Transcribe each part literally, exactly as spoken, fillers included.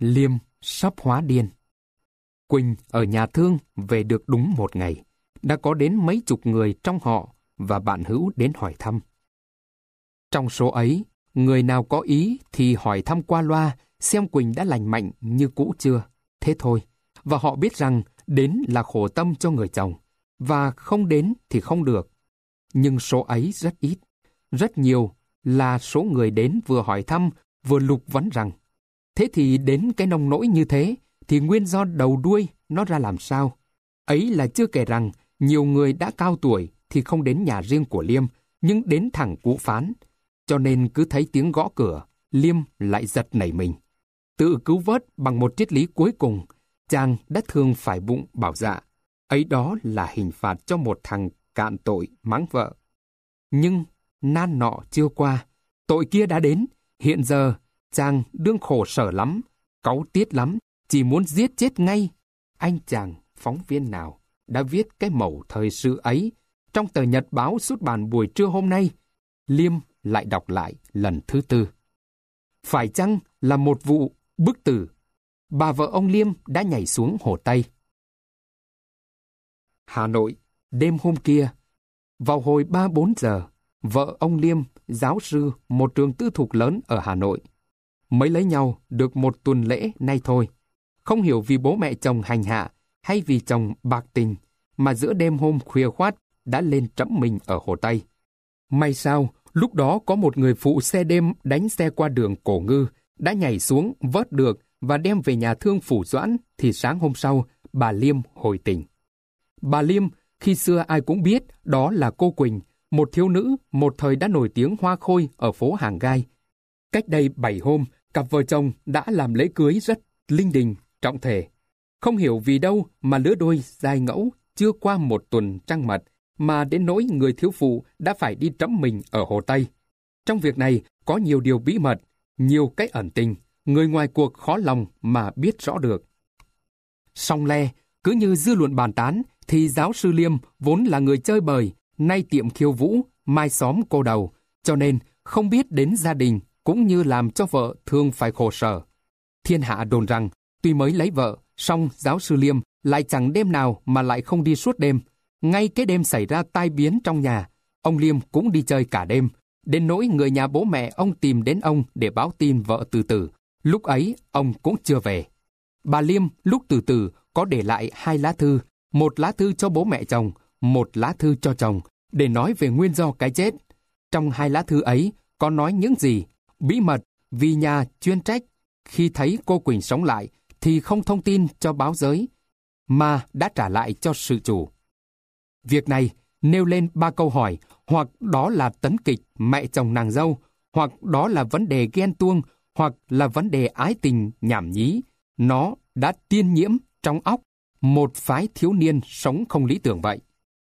Liêm sắp hóa điên. Quỳnh ở nhà thương về được đúng một ngày. Đã có đến mấy chục người trong họ và bạn hữu đến hỏi thăm. Trong số ấy, người nào có ý thì hỏi thăm qua loa xem Quỳnh đã lành mạnh như cũ chưa. Thế thôi. Và họ biết rằng đến là khổ tâm cho người chồng, và không đến thì không được. Nhưng số ấy rất ít. Rất nhiều là số người đến vừa hỏi thăm, vừa lục vấn rằng, thế thì đến cái nông nỗi như thế, thì nguyên do đầu đuôi nó ra làm sao? Ấy là chưa kể rằng, nhiều người đã cao tuổi thì không đến nhà riêng của Liêm, nhưng đến thẳng Cũ Phán. Cho nên cứ thấy tiếng gõ cửa, Liêm lại giật nảy mình. Tự cứu vớt bằng một triết lý cuối cùng, chàng đã thường phải bụng bảo dạ. Ấy đó là hình phạt cho một thằng cạn tội mắng vợ. Nhưng nan nọ chưa qua, tội kia đã đến. Hiện giờ chàng đương khổ sở lắm, cáu tiết lắm, chỉ muốn giết chết ngay. Anh chàng phóng viên nào đã viết cái mẩu thời sự ấy trong tờ nhật báo xuất bản buổi trưa hôm nay? Liêm lại đọc lại lần thứ tư. Phải chăng là một vụ bức tử? Bà vợ ông Liêm đã nhảy xuống hồ Tây. Hà Nội, đêm hôm kia, vào hồi ba bốn giờ, vợ ông Liêm, giáo sư một trường tư thục lớn ở Hà Nội, mới lấy nhau được một tuần lễ nay thôi. Không hiểu vì bố mẹ chồng hành hạ hay vì chồng bạc tình, mà giữa đêm hôm khuya khoát đã lên trẫm mình ở hồ Tây. May sao, lúc đó có một người phụ xe đêm đánh xe qua đường Cổ Ngư, đã nhảy xuống vớt được và đem về nhà thương Phủ Doãn, thì sáng hôm sau, bà Liêm hồi tỉnh. Bà Liêm, khi xưa ai cũng biết, đó là cô Quỳnh, một thiếu nữ một thời đã nổi tiếng hoa khôi ở phố Hàng Gai. Cách đây bảy hôm, cặp vợ chồng đã làm lễ cưới rất linh đình, trọng thể. Không hiểu vì đâu mà lứa đôi dài ngẫu chưa qua một tuần trăng mật, mà đến nỗi người thiếu phụ đã phải đi trẫm mình ở hồ Tây. Trong việc này có nhiều điều bí mật, nhiều cái ẩn tình, người ngoài cuộc khó lòng mà biết rõ được. Song le, cứ như dư luận bàn tán, thì giáo sư Liêm vốn là người chơi bời, nay tiệm khiêu vũ, mai xóm cô đầu, cho nên không biết đến gia đình, cũng như làm cho vợ thường phải khổ sở. Thiên hạ đồn rằng, tuy mới lấy vợ, song giáo sư Liêm lại chẳng đêm nào mà lại không đi suốt đêm. Ngay cái đêm xảy ra tai biến trong nhà, ông Liêm cũng đi chơi cả đêm, đến nỗi người nhà bố mẹ ông tìm đến ông để báo tin vợ tự tử. Lúc ấy, ông cũng chưa về. Bà Liêm lúc tự tử có để lại hai lá thư, một lá thư cho bố mẹ chồng, một lá thư cho chồng, để nói về nguyên do cái chết. Trong hai lá thư ấy có nói những gì? Bí mật, vì nhà chuyên trách, khi thấy cô Quỳnh sống lại thì không thông tin cho báo giới, mà đã trả lại cho sự chủ. Việc này nêu lên ba câu hỏi, hoặc đó là tấn kịch mẹ chồng nàng dâu, hoặc đó là vấn đề ghen tuông, hoặc là vấn đề ái tình nhảm nhí. Nó đã tiên nhiễm trong óc một phái thiếu niên sống không lý tưởng vậy.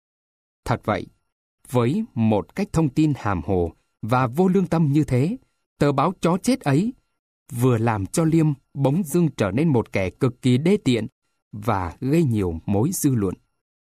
Thật vậy, với một cách thông tin hàm hồ và vô lương tâm như thế, tờ báo chó chết ấy vừa làm cho Liêm bỗng dưng trở nên một kẻ cực kỳ đê tiện và gây nhiều mối dư luận.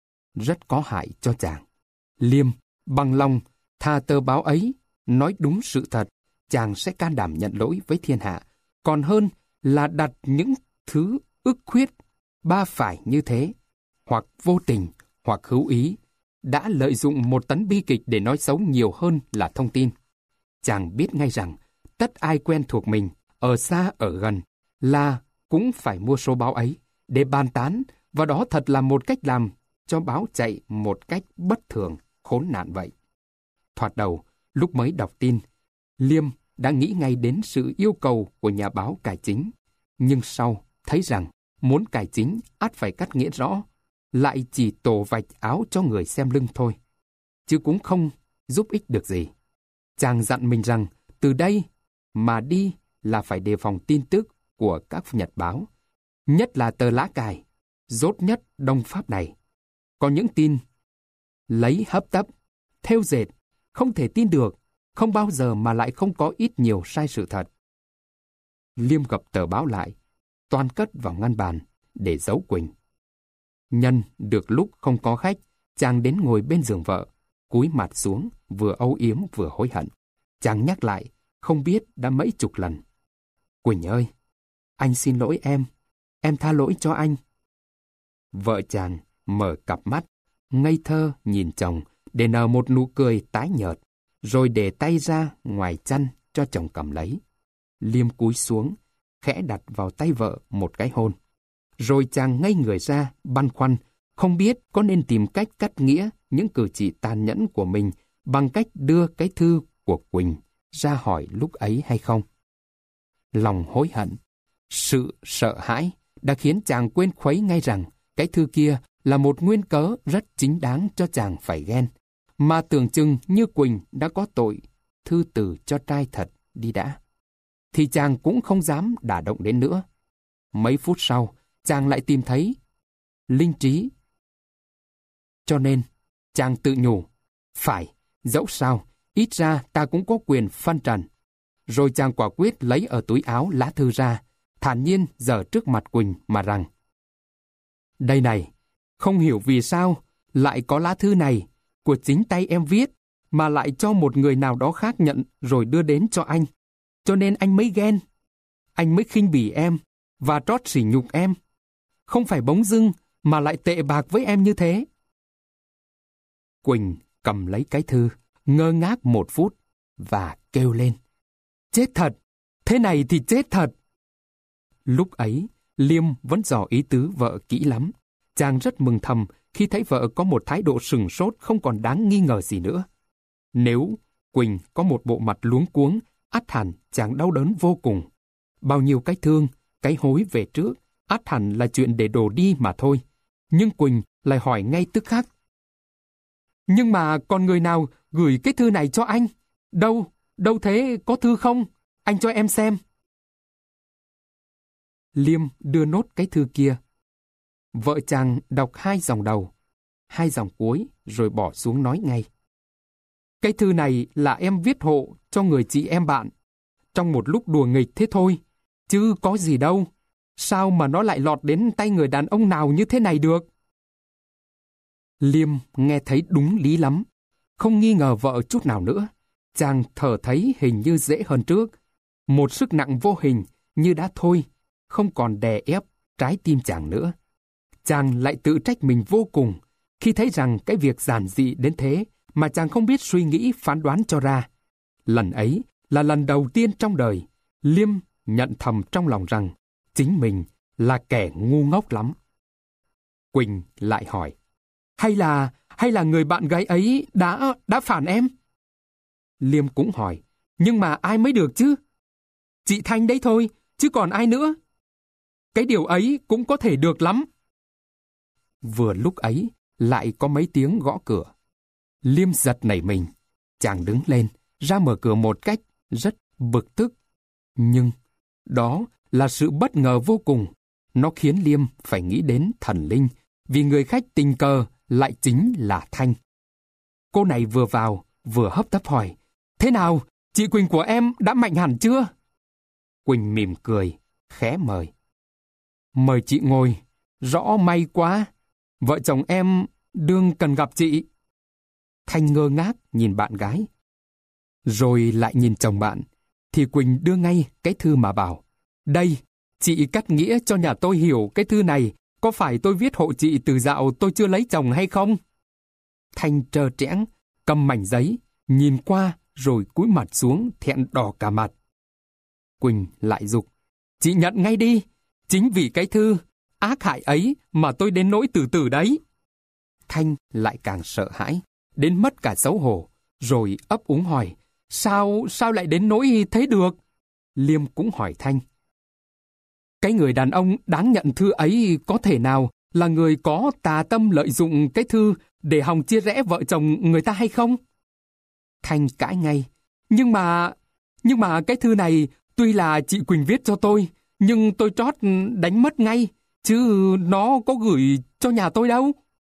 Rất có hại cho chàng. Liêm bằng lòng tha tờ báo ấy, nói đúng sự thật, chàng sẽ can đảm nhận lỗi với thiên hạ, còn hơn là đặt những thứ ức khuyết ba phải như thế, hoặc vô tình, hoặc hữu ý, đã lợi dụng một tấn bi kịch để nói xấu nhiều hơn là thông tin. Chàng biết ngay rằng, tất ai quen thuộc mình, ở xa ở gần, là cũng phải mua số báo ấy, để bàn tán, và đó thật là một cách làm cho báo chạy một cách bất thường, khốn nạn vậy. Thoạt đầu, lúc mới đọc tin, Liêm đã nghĩ ngay đến sự yêu cầu của nhà báo cải chính, nhưng sau thấy rằng muốn cải chính ắt phải cắt nghĩa rõ, lại chỉ tổ vạch áo cho người xem lưng thôi, chứ cũng không giúp ích được gì. Chàng dặn mình rằng từ đây mà đi là phải đề phòng tin tức của các nhật báo, nhất là tờ lá cải, dốt nhất Đông Pháp này. Có những tin lấy hấp tấp, thêu dệt, không thể tin được, không bao giờ mà lại không có ít nhiều sai sự thật. Liêm gập tờ báo lại, toan cất vào ngăn bàn để giấu Quỳnh. Nhân được lúc không có khách, chàng đến ngồi bên giường vợ, cúi mặt xuống, vừa âu yếm vừa hối hận. Chàng nhắc lại, không biết đã mấy chục lần. Quỳnh ơi, Anh xin lỗi em. Em tha lỗi cho anh. Vợ chàng mở cặp mắt, ngây thơ nhìn chồng để nở một nụ cười tái nhợt, rồi để tay ra ngoài chăn cho chồng cầm lấy. Liêm cúi xuống, khẽ đặt vào tay vợ một cái hôn. Rồi chàng ngây người ra, băn khoăn, không biết có nên tìm cách cắt nghĩa những cử chỉ tàn nhẫn của mình bằng cách đưa cái thư của Quỳnh ra hỏi lúc ấy hay không. Lòng hối hận, sự sợ hãi đã khiến chàng quên khuấy ngay rằng cái thư kia là một nguyên cớ rất chính đáng cho chàng phải ghen, mà tưởng chừng như Quỳnh đã có tội thư từ cho trai thật đi đã, thì chàng cũng không dám đả động đến nữa. Mấy phút sau, chàng lại tìm thấy linh trí. Cho nên, chàng tự nhủ, phải, dẫu sao, ít ra ta cũng có quyền phân trần. Rồi chàng quả quyết lấy ở túi áo lá thư ra, thản nhiên giở trước mặt Quỳnh mà rằng: Đây này, không hiểu vì sao lại có lá thư này, của chính tay em viết, mà lại cho một người nào đó khác nhận rồi đưa đến cho anh. Cho nên anh mới ghen. Anh mới khinh bỉ em, và trót sỉ nhục em. Không phải bỗng dưng, mà lại tệ bạc với em như thế. Quỳnh cầm lấy cái thư, ngơ ngác một phút, và kêu lên: Chết thật! Thế này thì chết thật! Lúc ấy, Liêm vẫn dò ý tứ vợ kỹ lắm. Chàng rất mừng thầm khi thấy vợ có một thái độ sừng sốt không còn đáng nghi ngờ gì nữa. Nếu Quỳnh có một bộ mặt luống cuống, ắt hẳn chàng đau đớn vô cùng. Bao nhiêu cái thương, cái hối về trước, ắt hẳn là chuyện để đổ đi mà thôi. Nhưng Quỳnh lại hỏi ngay tức khắc: Nhưng mà còn người nào gửi cái thư này cho anh? Đâu, đâu thế, có thư không? Anh cho em xem. Liêm đưa nốt cái thư kia. Vợ chàng đọc hai dòng đầu, hai dòng cuối, rồi bỏ xuống nói ngay: Cái thư này là em viết hộ cho người chị em bạn, trong một lúc đùa nghịch thế thôi, chứ có gì đâu. Sao mà nó lại lọt đến tay người đàn ông nào như thế này được? Liêm nghe thấy đúng lý lắm, không nghi ngờ vợ chút nào nữa. Chàng thở thấy hình như dễ hơn trước. Một sức nặng vô hình như đã thôi, không còn đè ép trái tim chàng nữa. Chàng lại tự trách mình vô cùng khi thấy rằng cái việc giản dị đến thế mà chàng không biết suy nghĩ phán đoán cho ra. Lần ấy là lần đầu tiên trong đời, Liêm nhận thầm trong lòng rằng chính mình là kẻ ngu ngốc lắm. Quỳnh lại hỏi: Hay là, hay là người bạn gái ấy đã, đã phản em? Liêm cũng hỏi: Nhưng mà ai mới được chứ? Chị Thanh đấy thôi, chứ còn ai nữa? Cái điều ấy cũng có thể được lắm. Vừa lúc ấy, lại có mấy tiếng gõ cửa. Liêm giật nảy mình. Chàng đứng lên, ra mở cửa một cách rất bực tức. Nhưng đó là sự bất ngờ vô cùng. Nó khiến Liêm phải nghĩ đến thần linh, vì người khách tình cờ lại chính là Thanh. Cô này vừa vào, vừa hấp tấp hỏi: Thế nào, chị Quỳnh của em đã mạnh hẳn chưa? Quỳnh mỉm cười, khẽ mời: Mời chị ngồi, rõ may quá. Vợ chồng em đương cần gặp chị. Thanh ngơ ngác nhìn bạn gái, rồi lại nhìn chồng bạn, thì Quỳnh đưa ngay cái thư mà bảo: Đây, chị cắt nghĩa cho nhà tôi hiểu cái thư này có phải tôi viết hộ chị từ dạo tôi chưa lấy chồng hay không? Thanh trơ trẽn, cầm mảnh giấy, nhìn qua rồi cúi mặt xuống thẹn đỏ cả mặt. Quỳnh lại giục: Chị nhận ngay đi, chính vì cái thư ác hại ấy mà tôi đến nỗi tử tử đấy. Thanh lại càng sợ hãi, đến mất cả xấu hổ, rồi ấp úng hỏi: Sao, sao lại đến nỗi thế được? Liêm cũng hỏi Thanh: Cái người đàn ông đáng nhận thư ấy có thể nào là người có tà tâm lợi dụng cái thư để hòng chia rẽ vợ chồng người ta hay không? Thanh cãi ngay: Nhưng mà, nhưng mà cái thư này tuy là chị Quỳnh viết cho tôi, nhưng tôi trót đánh mất ngay, chứ nó có gửi cho nhà tôi đâu.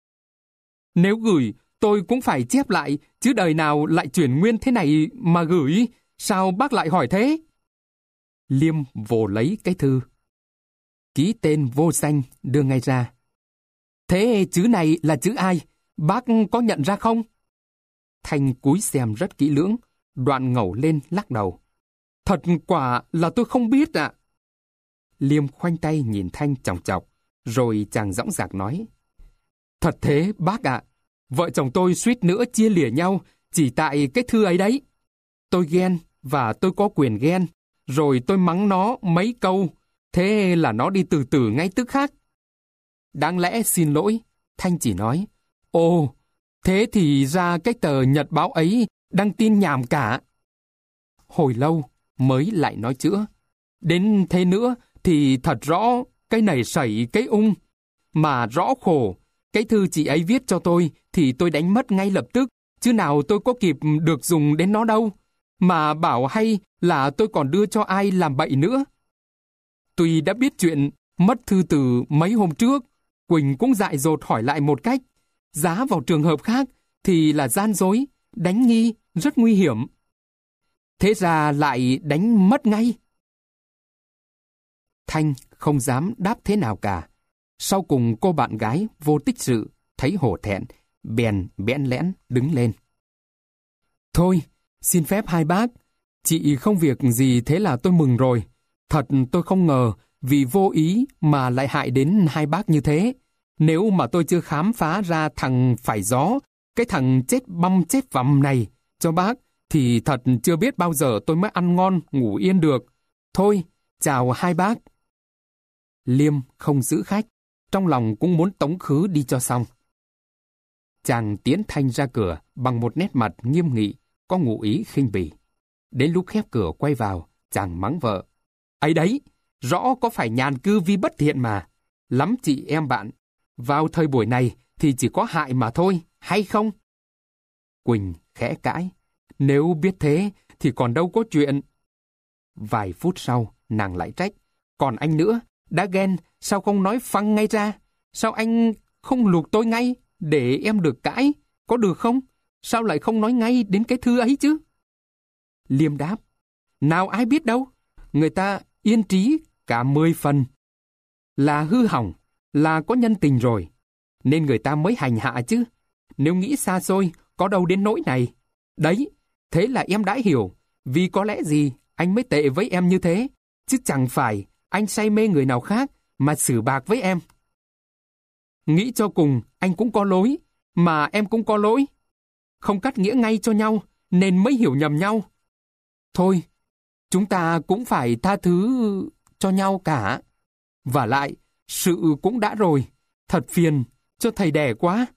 Nếu gửi, tôi cũng phải chép lại, chứ đời nào lại chuyển nguyên thế này mà gửi, sao bác lại hỏi thế? Liêm vồ lấy cái thư, ký tên vô danh đưa ngay ra. Thế chữ này là chữ ai? Bác có nhận ra không? Thanh cúi xem rất kỹ lưỡng, đoạn ngẩng lên lắc đầu. Thật quả là tôi không biết ạ. Liêm khoanh tay nhìn Thanh chòng chọc, rồi chàng dõng dạc nói. Thật thế, bác ạ. Vợ chồng tôi suýt nữa chia lìa nhau chỉ tại cái thư ấy đấy. Tôi ghen và tôi có quyền ghen, rồi tôi mắng nó mấy câu, thế là nó đi từ từ ngay tức khắc. Đáng lẽ xin lỗi, Thanh chỉ nói. Ồ, thế thì ra cái tờ nhật báo ấy đăng tin nhảm cả. Hồi lâu mới lại nói chữa. Đến thế nữa thì thật rõ cái này sẩy cái ung. Mà rõ khổ, cái thư chị ấy viết cho tôi thì tôi đánh mất ngay lập tức, chứ nào tôi có kịp được dùng đến nó đâu. Mà bảo hay là tôi còn đưa cho ai làm bậy nữa. Tuy đã biết chuyện mất thư từ mấy hôm trước, Quỳnh cũng dại dột hỏi lại một cách. Giá vào trường hợp khác thì là gian dối, đánh nghi, rất nguy hiểm. Thế ra lại đánh mất ngay. Thanh không dám đáp thế nào cả. Sau cùng cô bạn gái vô tích sự, thấy hổ thẹn, bèn bẽn lẽn đứng lên. Thôi, xin phép hai bác, chị không việc gì thế là tôi mừng rồi. Thật tôi không ngờ vì vô ý mà lại hại đến hai bác như thế. Nếu mà tôi chưa khám phá ra thằng phải gió, cái thằng chết băm chết vằm này cho bác, thì thật chưa biết bao giờ tôi mới ăn ngon, ngủ yên được. Thôi, chào hai bác. Liêm không giữ khách, trong lòng cũng muốn tống khứ đi cho xong. Chàng tiến Thanh ra cửa bằng một nét mặt nghiêm nghị, có ngụ ý khinh bỉ. Đến lúc khép cửa quay vào, chàng mắng vợ. Ấy đấy, rõ có phải nhàn cư vi bất thiện mà. Lắm chị em bạn, vào thời buổi này thì chỉ có hại mà thôi, hay không? Quỳnh khẽ cãi. Nếu biết thế thì còn đâu có chuyện. Vài phút sau, nàng lại trách. Còn anh nữa, đã ghen, sao không nói phăng ngay ra? Sao anh không luộc tôi ngay, để em được cãi, có được không? Sao lại không nói ngay đến cái thư ấy chứ? Liêm đáp. Nào ai biết đâu, người ta yên trí cả mười phần. Là hư hỏng, là có nhân tình rồi, nên người ta mới hành hạ chứ. Nếu nghĩ xa xôi, có đâu đến nỗi này. Đấy, thế là em đã hiểu, vì có lẽ gì anh mới tệ với em như thế, chứ chẳng phải anh say mê người nào khác mà xử bạc với em. Nghĩ cho cùng, anh cũng có lỗi, mà em cũng có lỗi. Không cắt nghĩa ngay cho nhau, nên mới hiểu nhầm nhau. Thôi, chúng ta cũng phải tha thứ cho nhau cả. Vả lại, sự cũng đã rồi, thật phiền, cho thầy đẻ quá.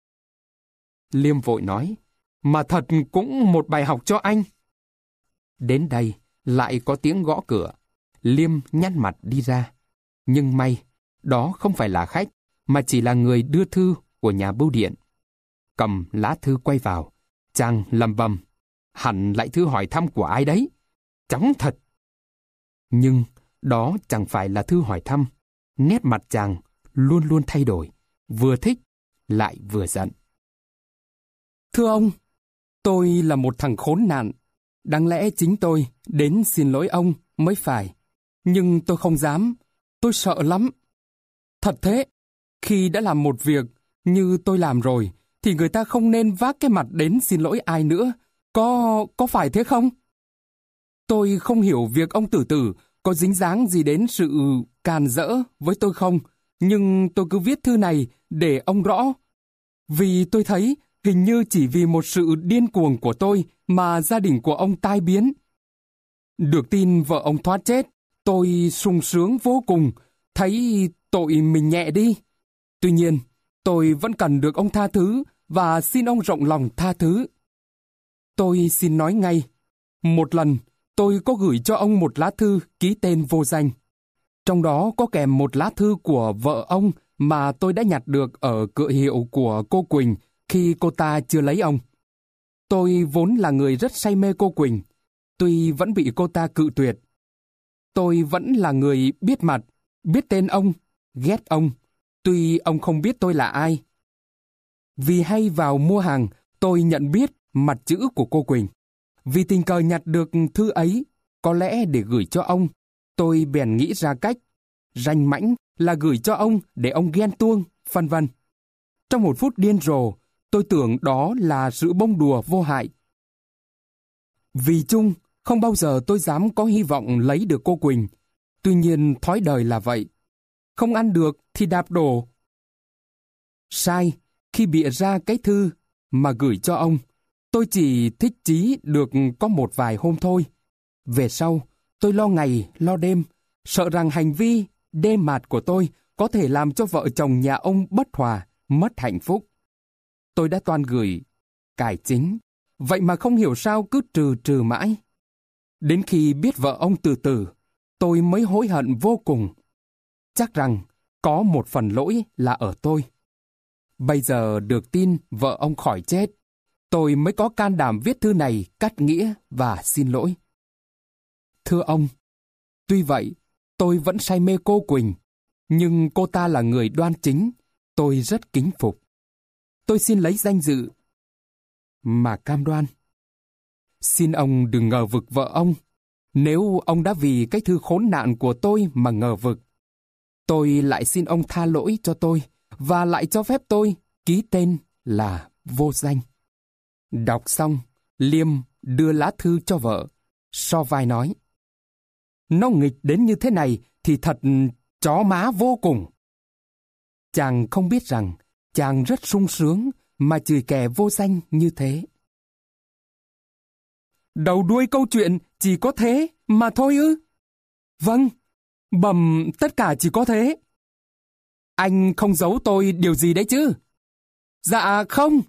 Liêm vội nói, mà thật cũng một bài học cho anh. Đến đây, lại có tiếng gõ cửa. Liêm nhăn mặt đi ra. Nhưng may, đó không phải là khách, mà chỉ là người đưa thư của nhà bưu điện. Cầm lá thư quay vào, chàng lầm bầm. Hẳn lại thư hỏi thăm của ai đấy. Chóng thật. Nhưng đó chẳng phải là thư hỏi thăm. Nét mặt chàng luôn luôn thay đổi, vừa thích lại vừa giận. Thưa ông, tôi là một thằng khốn nạn. Đáng lẽ chính tôi đến xin lỗi ông mới phải. Nhưng tôi không dám, tôi sợ lắm. Thật thế, khi đã làm một việc như tôi làm rồi, thì người ta không nên vác cái mặt đến xin lỗi ai nữa. Có, có phải thế không? Tôi không hiểu việc ông Tử Tử có dính dáng gì đến sự càn rỡ với tôi không, nhưng tôi cứ viết thư này để ông rõ. Vì tôi thấy hình như chỉ vì một sự điên cuồng của tôi mà gia đình của ông tai biến. Được tin vợ ông thoát chết, tôi sung sướng vô cùng, thấy tội mình nhẹ đi. Tuy nhiên, tôi vẫn cần được ông tha thứ và xin ông rộng lòng tha thứ. Tôi xin nói ngay, một lần tôi có gửi cho ông một lá thư ký tên vô danh. Trong đó có kèm một lá thư của vợ ông mà tôi đã nhặt được ở cửa hiệu của cô Quỳnh khi cô ta chưa lấy ông. Tôi vốn là người rất say mê cô Quỳnh, tuy vẫn bị cô ta cự tuyệt. Tôi vẫn là người biết mặt, biết tên ông, ghét ông, tuy ông không biết tôi là ai. Vì hay vào mua hàng, tôi nhận biết mặt chữ của cô Quỳnh. Vì tình cờ nhặt được thư ấy, có lẽ để gửi cho ông, tôi bèn nghĩ ra cách, ranh mãnh là gửi cho ông để ông ghen tuông, vân vân. Trong một phút điên rồ, tôi tưởng đó là sự bông đùa vô hại. Vì chung, không bao giờ tôi dám có hy vọng lấy được cô Quỳnh. Tuy nhiên thói đời là vậy. Không ăn được thì đạp đổ. Sai khi bịa ra cái thư mà gửi cho ông. Tôi chỉ thích chí được có một vài hôm thôi. Về sau, tôi lo ngày, lo đêm, sợ rằng hành vi đê mạt của tôi có thể làm cho vợ chồng nhà ông bất hòa, mất hạnh phúc. Tôi đã toan gửi, cải chính, vậy mà không hiểu sao cứ trừ trừ mãi. Đến khi biết vợ ông từ từ, tôi mới hối hận vô cùng. Chắc rằng có một phần lỗi là ở tôi. Bây giờ được tin vợ ông khỏi chết, tôi mới có can đảm viết thư này cắt nghĩa và xin lỗi. Thưa ông, tuy vậy, tôi vẫn say mê cô Quỳnh, nhưng cô ta là người đoan chính, tôi rất kính phục. Tôi xin lấy danh dự mà cam đoan. Xin ông đừng ngờ vực vợ ông, nếu ông đã vì cái thư khốn nạn của tôi mà ngờ vực. Tôi lại xin ông tha lỗi cho tôi, và lại cho phép tôi ký tên là vô danh. Đọc xong, Liêm đưa lá thư cho vợ, so vai nói: Nó nghịch đến như thế này thì thật chó má vô cùng. Chàng không biết rằng chàng rất sung sướng mà chửi kẻ vô danh như thế. Đầu đuôi câu chuyện chỉ có thế mà thôi ư? Vâng, bẩm tất cả chỉ có thế. Anh không giấu tôi điều gì đấy chứ? Dạ không.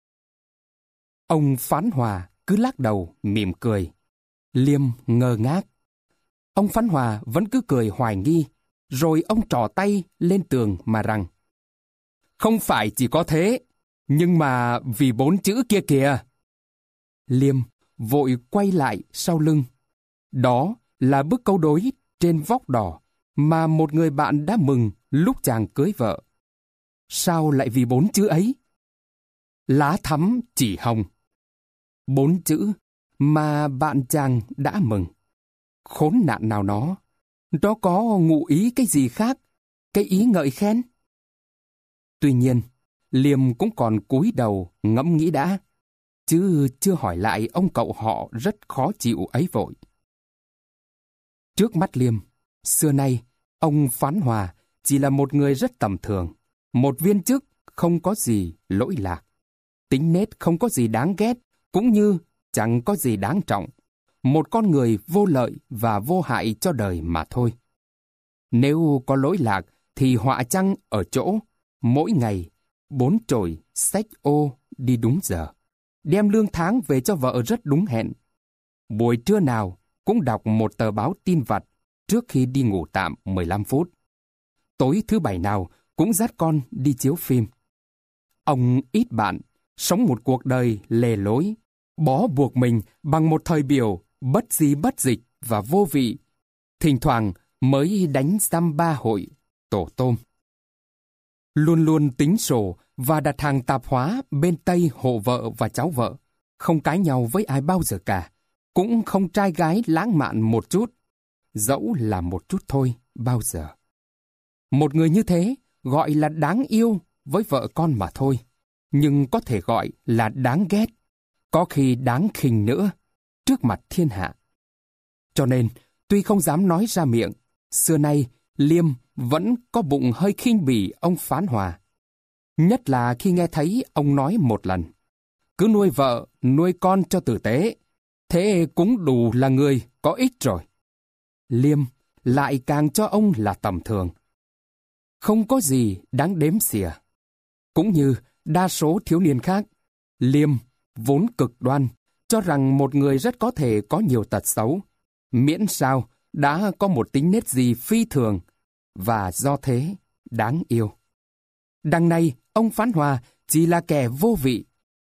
Ông Phán Hòa cứ lắc đầu mỉm cười. Liêm ngơ ngác. Ông Phán Hòa vẫn cứ cười hoài nghi, rồi ông trỏ tay lên tường mà rằng: Không phải chỉ có thế, nhưng mà vì bốn chữ kia kìa. Liêm vội quay lại sau lưng. Đó là bức câu đối trên vóc đỏ mà một người bạn đã mừng lúc chàng cưới vợ. Sao lại vì bốn chữ ấy? Lá thắm chỉ hồng. Bốn chữ mà bạn chàng đã mừng. Khốn nạn nào nó, nó có ngụ ý cái gì khác, cái ý ngợi khen? Tuy nhiên, Liêm cũng còn cúi đầu ngẫm nghĩ đã, chứ chưa hỏi lại ông cậu họ rất khó chịu ấy vội. Trước mắt Liêm, xưa nay, ông Phán Hòa chỉ là một người rất tầm thường, một viên chức không có gì lỗi lạc, tính nết không có gì đáng ghét, cũng như chẳng có gì đáng trọng, một con người vô lợi và vô hại cho đời mà thôi. Nếu có lỗi lạc thì họa chăng ở chỗ mỗi ngày bốn chổi xách ô đi đúng giờ, đem lương tháng về cho vợ rất đúng hẹn. Buổi trưa nào cũng đọc một tờ báo tin vặt trước khi đi ngủ tạm mười lăm phút. Tối thứ bảy nào cũng dắt con đi chiếu phim. Ông ít bạn, sống một cuộc đời lề lối, bó buộc mình bằng một thời biểu bất di bất dịch và vô vị. Thỉnh thoảng mới đánh dăm ba hội tổ tôm. Luôn luôn tính sổ và đặt hàng tạp hóa bên Tây hộ vợ và cháu vợ, không cãi nhau với ai bao giờ cả, cũng không trai gái lãng mạn một chút, dẫu là một chút thôi bao giờ. Một người như thế gọi là đáng yêu với vợ con mà thôi, nhưng có thể gọi là đáng ghét, có khi đáng khinh nữa, trước mặt thiên hạ. Cho nên, tuy không dám nói ra miệng, xưa nay Liêm vẫn có bụng hơi khinh bỉ ông Phán Hòa. Nhất là khi nghe thấy ông nói một lần: Cứ nuôi vợ, nuôi con cho tử tế, thế cũng đủ là người có ích rồi. Liêm lại càng cho ông là tầm thường, không có gì đáng đếm xỉa. Cũng như đa số thiếu niên khác, Liêm vốn cực đoan, cho rằng một người rất có thể có nhiều tật xấu, miễn sao đã có một tính nết gì phi thường, và do thế đáng yêu. Đằng này, ông Phán Hòa chỉ là kẻ vô vị.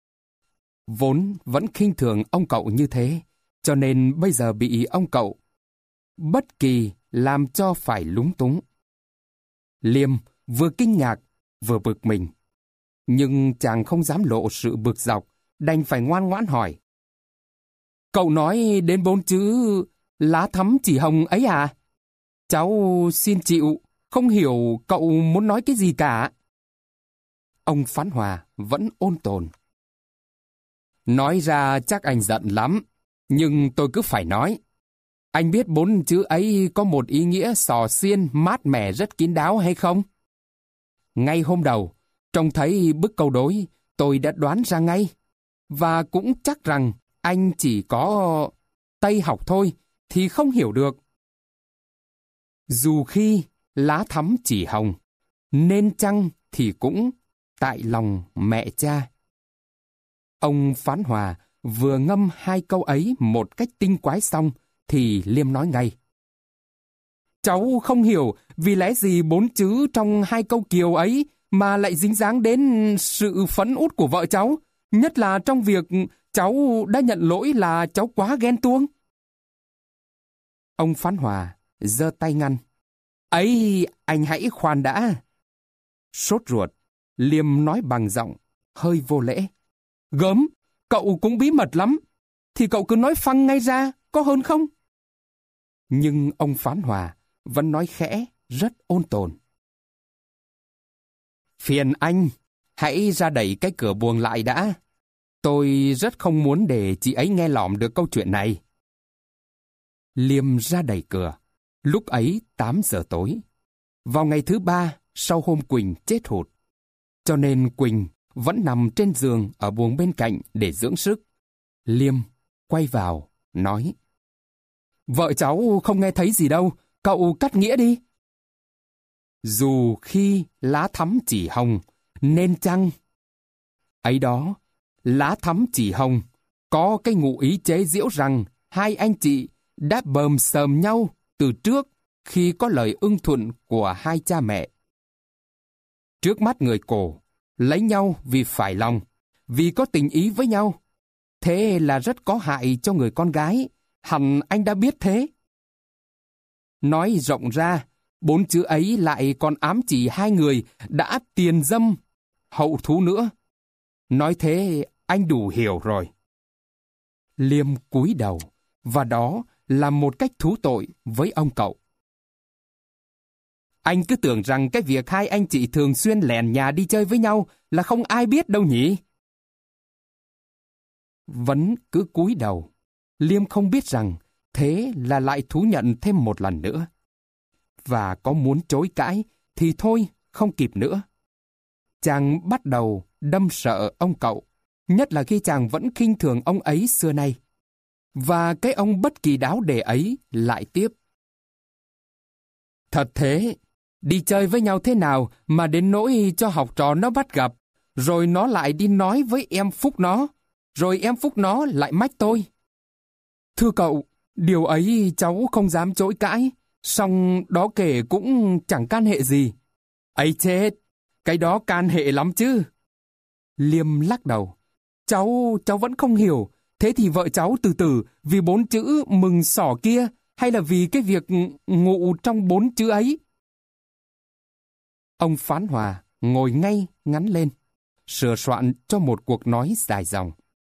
Vốn vẫn khinh thường ông cậu như thế, cho nên bây giờ bị ông cậu bất kỳ làm cho phải lúng túng. Liêm vừa kinh ngạc, vừa bực mình. Nhưng chàng không dám lộ sự bực dọc, đành phải ngoan ngoãn hỏi: Cậu nói đến bốn chữ lá thắm chỉ hồng ấy à? Cháu xin chịu, không hiểu cậu muốn nói cái gì cả. Ông Phán Hòa vẫn ôn tồn: Nói ra chắc anh giận lắm, nhưng tôi cứ phải nói. Anh biết bốn chữ ấy có một ý nghĩa xò xiên, mát mẻ rất kín đáo hay không? Ngay hôm đầu, trông thấy bức câu đối, tôi đã đoán ra ngay. Và cũng chắc rằng anh chỉ có Tây học thôi thì không hiểu được. Dù khi lá thắm chỉ hồng, nên chăng thì cũng tại lòng mẹ cha. Ông Phán Hòa vừa ngâm hai câu ấy một cách tinh quái xong, thì Liêm nói ngay. Cháu không hiểu vì lẽ gì bốn chữ trong hai câu kiều ấy mà lại dính dáng đến sự phẫn út của vợ cháu, nhất là trong việc cháu đã nhận lỗi là cháu quá ghen tuông. Ông Phán Hòa giơ tay ngăn. Ấy, anh hãy khoan đã. Sốt ruột, Liêm nói bằng giọng hơi vô lễ. Gớm, cậu cũng bí mật lắm, thì cậu cứ nói phăng ngay ra, có hơn không? Nhưng ông Phán Hòa vẫn nói khẽ, rất ôn tồn. Phiền anh, hãy ra đẩy cái cửa buồng lại đã. Tôi rất không muốn để chị ấy nghe lỏm được câu chuyện này. Liêm ra đẩy cửa. Lúc ấy tám giờ tối. Vào ngày thứ ba sau hôm Quỳnh chết hụt. Cho nên Quỳnh vẫn nằm trên giường ở buồng bên cạnh để dưỡng sức. Liêm quay vào, nói. Vợ cháu không nghe thấy gì đâu, cậu cắt nghĩa đi. Dù khi lá thắm chỉ hồng, nên chăng? Ấy đó, lá thắm chỉ hồng, có cái ngụ ý chế giễu rằng hai anh chị đã bờm sờm nhau từ trước khi có lời ưng thuận của hai cha mẹ. Trước mắt người cổ, lấy nhau vì phải lòng, vì có tình ý với nhau. Thế là rất có hại cho người con gái, hẳn anh đã biết thế. Nói rộng ra, bốn chữ ấy lại còn ám chỉ hai người đã tiền dâm, hậu thú nữa. Nói thế anh đủ hiểu rồi. Liêm cúi đầu, và đó là một cách thú tội với ông cậu. Anh cứ tưởng rằng cái việc hai anh chị thường xuyên lèn nhà đi chơi với nhau là không ai biết đâu nhỉ? Vẫn cứ cúi đầu, Liêm không biết rằng thế là lại thú nhận thêm một lần nữa. Và có muốn chối cãi thì thôi, không kịp nữa. Chàng bắt đầu đâm sợ ông cậu, nhất là khi chàng vẫn khinh thường ông ấy xưa nay. Và cái ông bất kỳ đáo đề ấy lại tiếp. Thật thế, đi chơi với nhau thế nào mà đến nỗi cho học trò nó bắt gặp, rồi nó lại đi nói với em Phúc nó, rồi em Phúc nó lại mách tôi. Thưa cậu, điều ấy cháu không dám chối cãi, song đó kể cũng chẳng can hệ gì. Ấy chết, cái đó can hệ lắm chứ. Liêm lắc đầu. Cháu, cháu vẫn không hiểu. Thế thì vợ cháu từ từ vì bốn chữ mừng xỏ kia, hay là vì cái việc ngụ trong bốn chữ ấy? Ông Phán Hòa ngồi ngay ngắn lên, sửa soạn cho một cuộc nói dài dòng.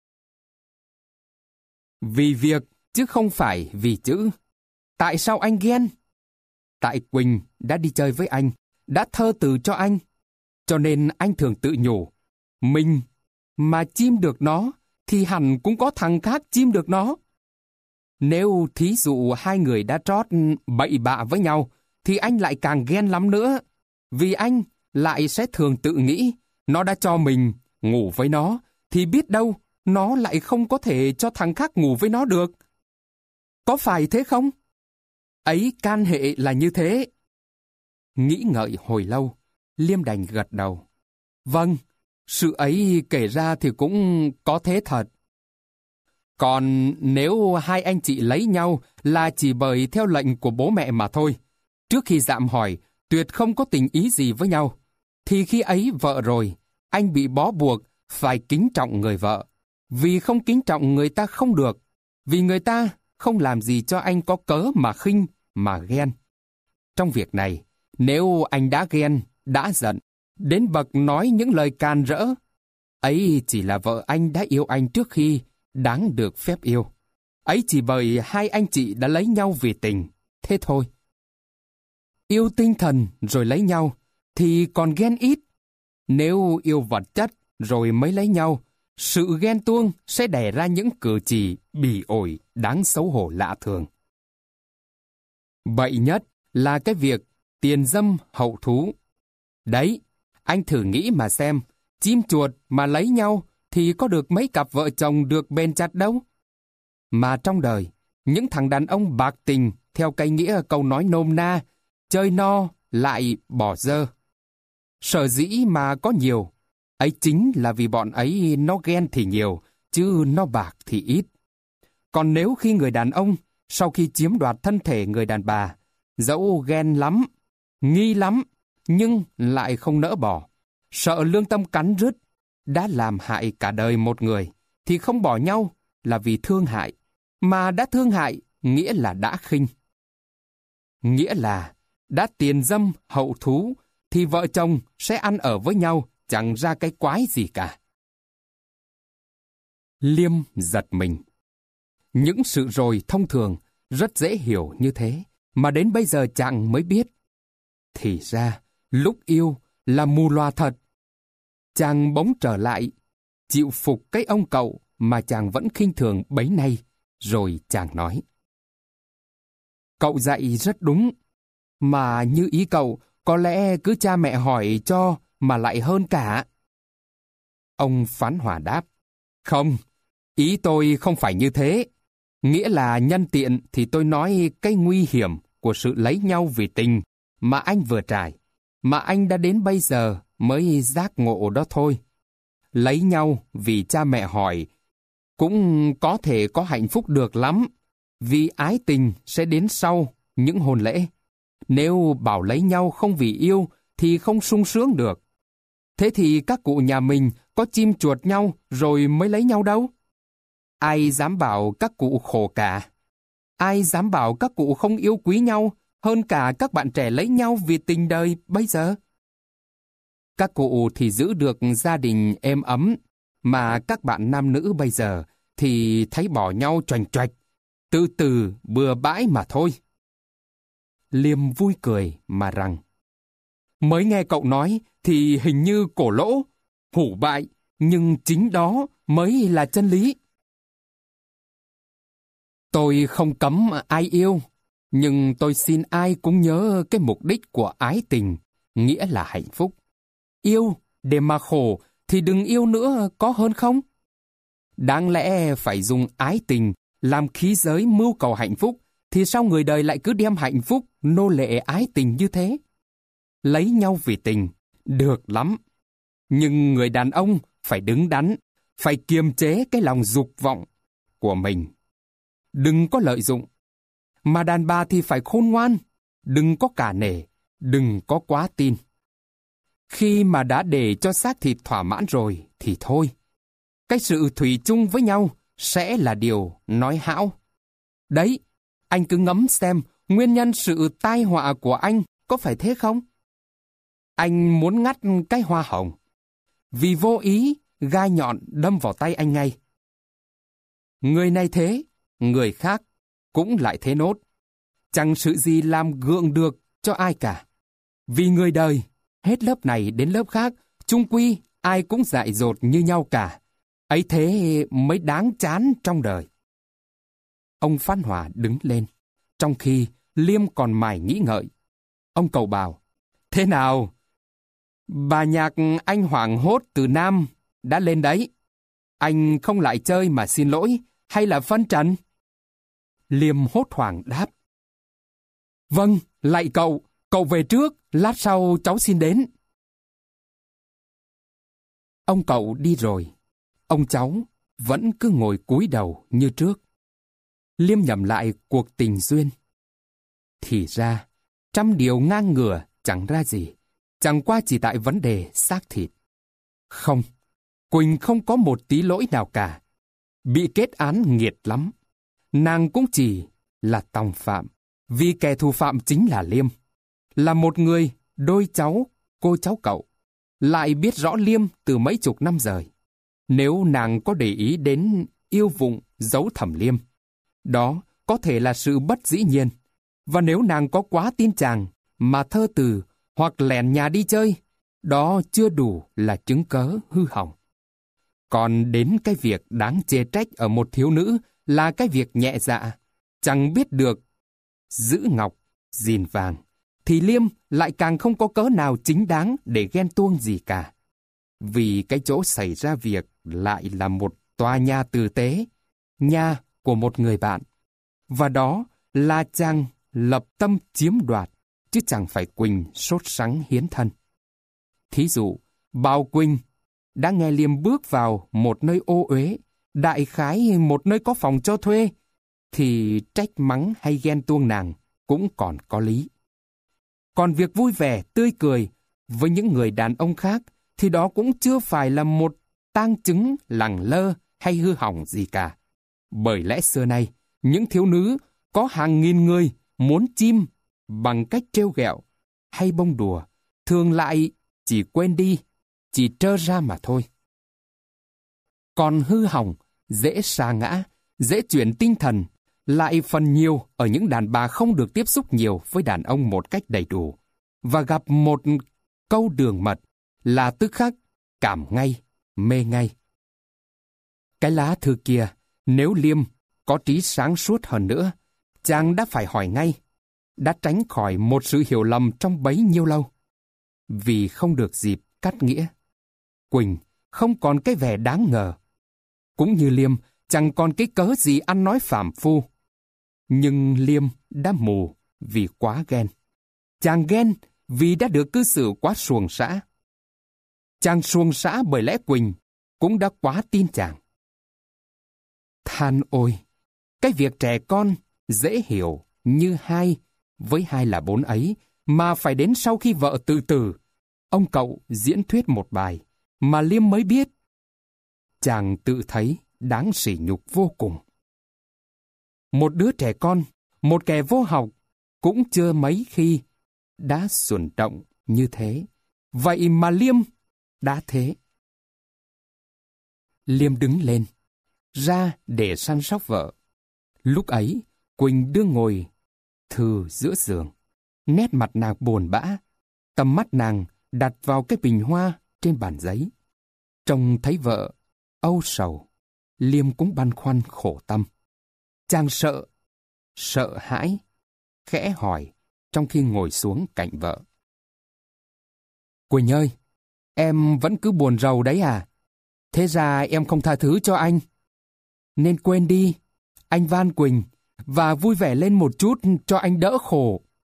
Vì việc chứ không phải vì chữ. Tại sao anh ghen? Tại Quỳnh đã đi chơi với anh, đã thơ từ cho anh. Cho nên anh thường tự nhủ, mình mà chim được nó, thì hẳn cũng có thằng khác chim được nó. Nếu thí dụ hai người đã trót bậy bạ với nhau, thì anh lại càng ghen lắm nữa. Vì anh lại sẽ thường tự nghĩ, nó đã cho mình ngủ với nó, thì biết đâu nó lại không có thể cho thằng khác ngủ với nó được. Có phải thế không? Ấy can hệ là như thế. Nghĩ ngợi hồi lâu, Liêm đành gật đầu. Vâng, sự ấy kể ra thì cũng có thế thật. Còn nếu hai anh chị lấy nhau là chỉ bởi theo lệnh của bố mẹ mà thôi, trước khi dạm hỏi, tuyệt không có tình ý gì với nhau, thì khi ấy vợ rồi, anh bị bó buộc phải kính trọng người vợ. Vì không kính trọng người ta không được, vì người ta không làm gì cho anh có cớ mà khinh, mà ghen. Trong việc này, nếu anh đã ghen, đã giận, đến bậc nói những lời càn rỡ, ấy chỉ là vợ anh đã yêu anh trước khi đáng được phép yêu. Ấy chỉ bởi hai anh chị đã lấy nhau vì tình, thế thôi. Yêu tinh thần rồi lấy nhau, thì còn ghen ít. Nếu yêu vật chất rồi mới lấy nhau, sự ghen tuông sẽ đẻ ra những cử chỉ bỉ ổi đáng xấu hổ lạ thường. Bậy nhất là cái việc tiền dâm hậu thú. Đấy, anh thử nghĩ mà xem, chim chuột mà lấy nhau thì có được mấy cặp vợ chồng được bền chặt đâu. Mà trong đời, những thằng đàn ông bạc tình theo cái nghĩa câu nói nôm na, chơi no lại bỏ dơ. Sở dĩ mà có nhiều, ấy chính là vì bọn ấy nó ghen thì nhiều, chứ nó bạc thì ít. Còn nếu khi người đàn ông, sau khi chiếm đoạt thân thể người đàn bà, dẫu ghen lắm, nghi lắm, nhưng lại không nỡ bỏ, sợ lương tâm cắn rứt, đã làm hại cả đời một người, thì không bỏ nhau là vì thương hại, mà đã thương hại nghĩa là đã khinh. Nghĩa là đã tiền dâm hậu thú, thì vợ chồng sẽ ăn ở với nhau chẳng ra cái quái gì cả. Liêm giật mình. Những sự rồi thông thường rất dễ hiểu như thế, mà đến bây giờ chàng mới biết. Thì ra, lúc yêu là mù loà thật. Chàng bỗng trở lại, chịu phục cái ông cậu mà chàng vẫn khinh thường bấy nay, rồi chàng nói. Cậu dạy rất đúng, mà như ý cậu, có lẽ cứ cha mẹ hỏi cho mà lại hơn cả. Ông Phán Hòa đáp, không, ý tôi không phải như thế. Nghĩa là nhân tiện thì tôi nói cái nguy hiểm của sự lấy nhau vì tình mà anh vừa trải, mà anh đã đến bây giờ mới giác ngộ đó thôi. Lấy nhau vì cha mẹ hỏi cũng có thể có hạnh phúc được lắm, vì ái tình sẽ đến sau những hôn lễ. Nếu bảo lấy nhau không vì yêu thì không sung sướng được. Thế thì các cụ nhà mình có chim chuột nhau rồi mới lấy nhau đâu? Ai dám bảo các cụ khổ cả? Ai dám bảo các cụ không yêu quý nhau hơn cả các bạn trẻ lấy nhau vì tình đời bây giờ? Các cụ thì giữ được gia đình êm ấm, mà các bạn nam nữ bây giờ thì thấy bỏ nhau choành choạch, từ từ bừa bãi mà thôi. Liêm vui cười mà rằng, mới nghe cậu nói thì hình như cổ lỗ, hủ bại, nhưng chính đó mới là chân lý. Tôi không cấm ai yêu, nhưng tôi xin ai cũng nhớ cái mục đích của ái tình, nghĩa là hạnh phúc. Yêu để mà khổ thì đừng yêu nữa, có hơn không? Đáng lẽ phải dùng ái tình làm khí giới mưu cầu hạnh phúc, thì sao người đời lại cứ đem hạnh phúc nô lệ ái tình như thế? Lấy nhau vì tình, được lắm. Nhưng người đàn ông phải đứng đắn, phải kiềm chế cái lòng dục vọng của mình. Đừng có lợi dụng. Mà đàn bà thì phải khôn ngoan, đừng có cả nể, đừng có quá tin. Khi mà đã để cho xác thịt thỏa mãn rồi thì thôi. Cái sự thủy chung với nhau sẽ là điều nói hão. Đấy, anh cứ ngẫm xem nguyên nhân sự tai họa của anh có phải thế không? Anh muốn ngắt cái hoa hồng. Vì vô ý, gai nhọn đâm vào tay anh ngay. Người này thế, người khác cũng lại thế nốt. Chẳng sự gì làm gượng được cho ai cả. Vì người đời, hết lớp này đến lớp khác, chung quy ai cũng dại dột như nhau cả. Ấy thế mới đáng chán trong đời. Ông Phan Hòa đứng lên, trong khi Liêm còn mải nghĩ ngợi. Ông cậu bảo, thế nào? Bà nhạc anh hoảng hốt từ Nam đã lên đấy. Anh không lại chơi mà xin lỗi, hay là phân trần? Liêm hốt hoảng đáp. Vâng, lạy cậu, cậu về trước, lát sau cháu xin đến. Ông cậu đi rồi, ông cháu vẫn cứ ngồi cúi đầu như trước. Liêm nhẩm lại cuộc tình duyên. Thì ra, trăm điều ngang ngửa chẳng ra gì, chẳng qua chỉ tại vấn đề xác thịt. Không, Quỳnh không có một tí lỗi nào cả. Bị kết án nghiệt lắm. Nàng cũng chỉ là tòng phạm, vì kẻ thù phạm chính là Liêm. Là một người, đôi cháu, cô cháu cậu, lại biết rõ Liêm từ mấy chục năm rồi. Nếu nàng có để ý đến yêu vụng giấu thầm Liêm, đó có thể là sự bất dĩ nhiên. Và nếu nàng có quá tin chàng mà thơ từ hoặc lẻn nhà đi chơi, đó chưa đủ là chứng cớ hư hỏng. Còn đến cái việc đáng chê trách ở một thiếu nữ là cái việc nhẹ dạ, chẳng biết được giữ ngọc Gìn vàng, thì Liêm lại càng không có cớ nào chính đáng để ghen tuông gì cả. Vì cái chỗ xảy ra việc lại là một tòa nhà tử tế, nhà của một người bạn. Và đó là chàng lập tâm chiếm đoạt, chứ chẳng phải Quỳnh sốt sắng hiến thân. Thí dụ, Bảo Quỳnh đã nghe Liêm bước vào một nơi ô uế, đại khái một nơi có phòng cho thuê, thì trách mắng hay ghen tuông nàng cũng còn có lý. Còn việc vui vẻ, tươi cười với những người đàn ông khác thì đó cũng chưa phải là một tang chứng lẳng lơ hay hư hỏng gì cả. Bởi lẽ xưa nay, những thiếu nữ có hàng nghìn người muốn chim bằng cách trêu ghẹo hay bông đùa, thường lại chỉ quên đi, chỉ trơ ra mà thôi. Còn hư hỏng, dễ sa ngã, dễ chuyển tinh thần, lại phần nhiều ở những đàn bà không được tiếp xúc nhiều với đàn ông một cách đầy đủ, và gặp một câu đường mật là tức khắc cảm ngay, mê ngay. Cái lá thư kia, nếu Liêm có trí sáng suốt hơn nữa, chàng đã phải hỏi ngay, đã tránh khỏi một sự hiểu lầm trong bấy nhiêu lâu. Vì không được dịp cắt nghĩa, Quỳnh không còn cái vẻ đáng ngờ. Cũng như Liêm chẳng còn cái cớ gì ăn nói phàm phu. Nhưng Liêm đã mù vì quá ghen. Chàng ghen vì đã được cư xử quá suồng xã. Chàng suồng xã bởi lẽ Quỳnh cũng đã quá tin chàng. Than ôi, cái việc trẻ con dễ hiểu như hai với hai là bốn ấy, mà phải đến sau khi vợ tự tử, ông cậu diễn thuyết một bài mà Liêm mới biết. Chàng tự thấy đáng sỉ nhục vô cùng. Một đứa trẻ con, một kẻ vô học, cũng chưa mấy khi đã xuẩn động như thế. Vậy mà Liêm đã thế. Liêm đứng lên, ra để săn sóc vợ. Lúc ấy, Quỳnh đưa ngồi thừ giữa giường. Nét mặt nàng buồn bã, tầm mắt nàng đặt vào cái bình hoa trên bàn giấy. Trông thấy vợ âu sầu, Liêm cũng băn khoăn khổ tâm. Chàng sợ, sợ hãi, khẽ hỏi trong khi ngồi xuống cạnh vợ. Quỳnh ơi, em vẫn cứ buồn rầu đấy à? Thế ra em không tha thứ cho anh. Nên quên đi, anh van Quỳnh, và vui vẻ lên một chút cho anh đỡ khổ.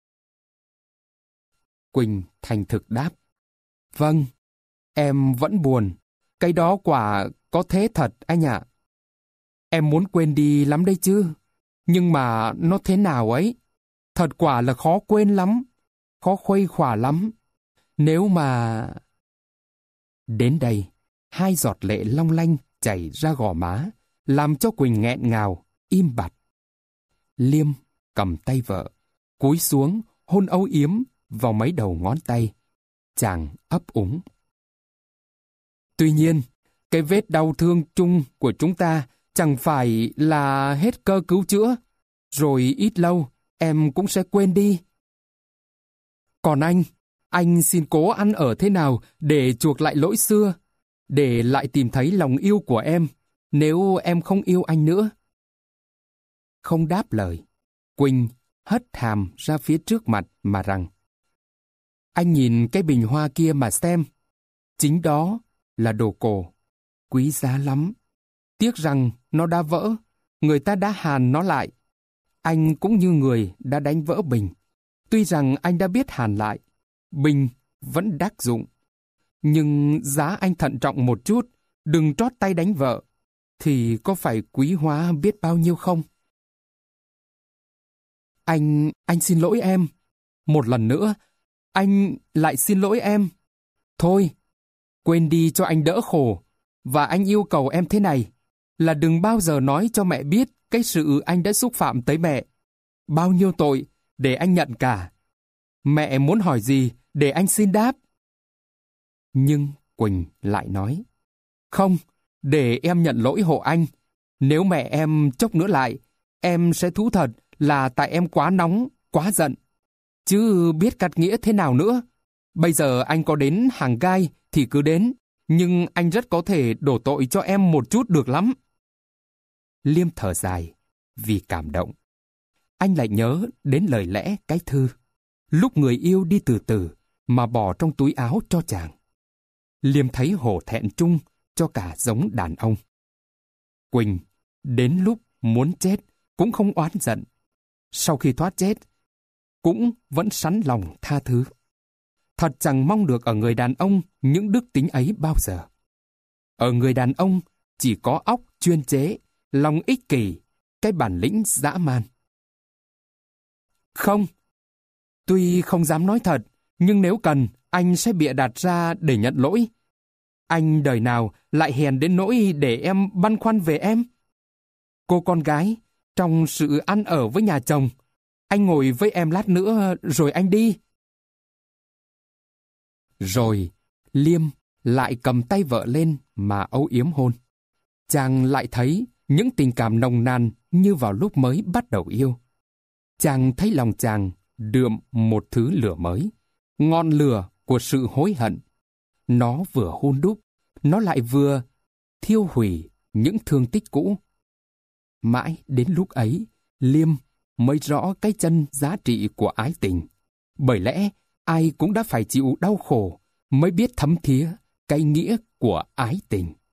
Quỳnh thành thực đáp. Vâng, em vẫn buồn. Cái đó quả có thế thật anh ạ. Em muốn quên đi lắm đây chứ. Nhưng mà nó thế nào ấy? Thật quả là khó quên lắm. Khó khuây khỏa lắm. Nếu mà... Đến đây, hai giọt lệ long lanh chảy ra gò má, làm cho Quỳnh nghẹn ngào, im bặt. Liêm cầm tay vợ, cúi xuống hôn âu yếm vào mấy đầu ngón tay. Chàng ấp úng. Tuy nhiên, cái vết đau thương chung của chúng ta chẳng phải là hết cơ cứu chữa, rồi ít lâu em cũng sẽ quên đi. Còn anh, anh xin cố ăn ở thế nào để chuộc lại lỗi xưa, để lại tìm thấy lòng yêu của em, nếu em không yêu anh nữa. Không đáp lời, Quỳnh hất hàm ra phía trước mặt mà rằng: Anh nhìn cái bình hoa kia mà xem, chính đó là đồ cổ, quý giá lắm. Tiếc rằng nó đã vỡ, người ta đã hàn nó lại. Anh cũng như người đã đánh vỡ bình. Tuy rằng anh đã biết hàn lại, bình vẫn đắc dụng. Nhưng giá anh thận trọng một chút, đừng trót tay đánh vợ, thì có phải quý hóa biết bao nhiêu không? Anh, anh xin lỗi em. Một lần nữa, anh lại xin lỗi em. Thôi, quên đi cho anh đỡ khổ. Và anh yêu cầu em thế này, là đừng bao giờ nói cho mẹ biết cái sự anh đã xúc phạm tới mẹ. Bao nhiêu tội để anh nhận cả. Mẹ muốn hỏi gì để anh xin đáp. Nhưng Quỳnh lại nói: Không, để em nhận lỗi hộ anh. Nếu mẹ em chốc nữa lại, em sẽ thú thật là tại em quá nóng, quá giận. Chứ biết cắt nghĩa thế nào nữa. Bây giờ anh có đến hàng gai thì cứ đến, nhưng anh rất có thể đổ tội cho em một chút được lắm. Liêm thở dài vì cảm động. anh lại nhớ đến lời lẽ cái thư, lúc người yêu đi từ từ mà bỏ trong túi áo cho chàng. Liêm thấy hổ thẹn chung cho cả giống đàn ông. Quỳnh, đến lúc muốn chết, cũng không oán giận. Sau khi thoát chết, cũng vẫn sẵn lòng tha thứ. Thật chẳng mong được ở người đàn ông những đức tính ấy bao giờ. Ở người đàn ông chỉ có óc chuyên chế, lòng ích kỷ, cái bản lĩnh dã man. Không, tuy không dám nói thật, nhưng nếu cần, anh sẽ bịa đặt ra để nhận lỗi. Anh đời nào lại hèn đến nỗi để em băn khoăn về em? Cô con gái, trong sự ăn ở với nhà chồng, anh ngồi với em lát nữa rồi anh đi. Rồi, Liêm lại cầm tay vợ lên mà âu yếm hôn. Chàng lại thấy những tình cảm nồng nàn như vào lúc mới bắt đầu yêu. Chàng thấy lòng chàng đượm một thứ lửa mới, ngọn lửa của sự hối hận. Nó vừa hun đúc, nó lại vừa thiêu hủy những thương tích cũ. Mãi đến lúc ấy, Liêm mới rõ cái chân giá trị của ái tình. Bởi lẽ, ai cũng đã phải chịu đau khổ mới biết thấm thía cái nghĩa của ái tình.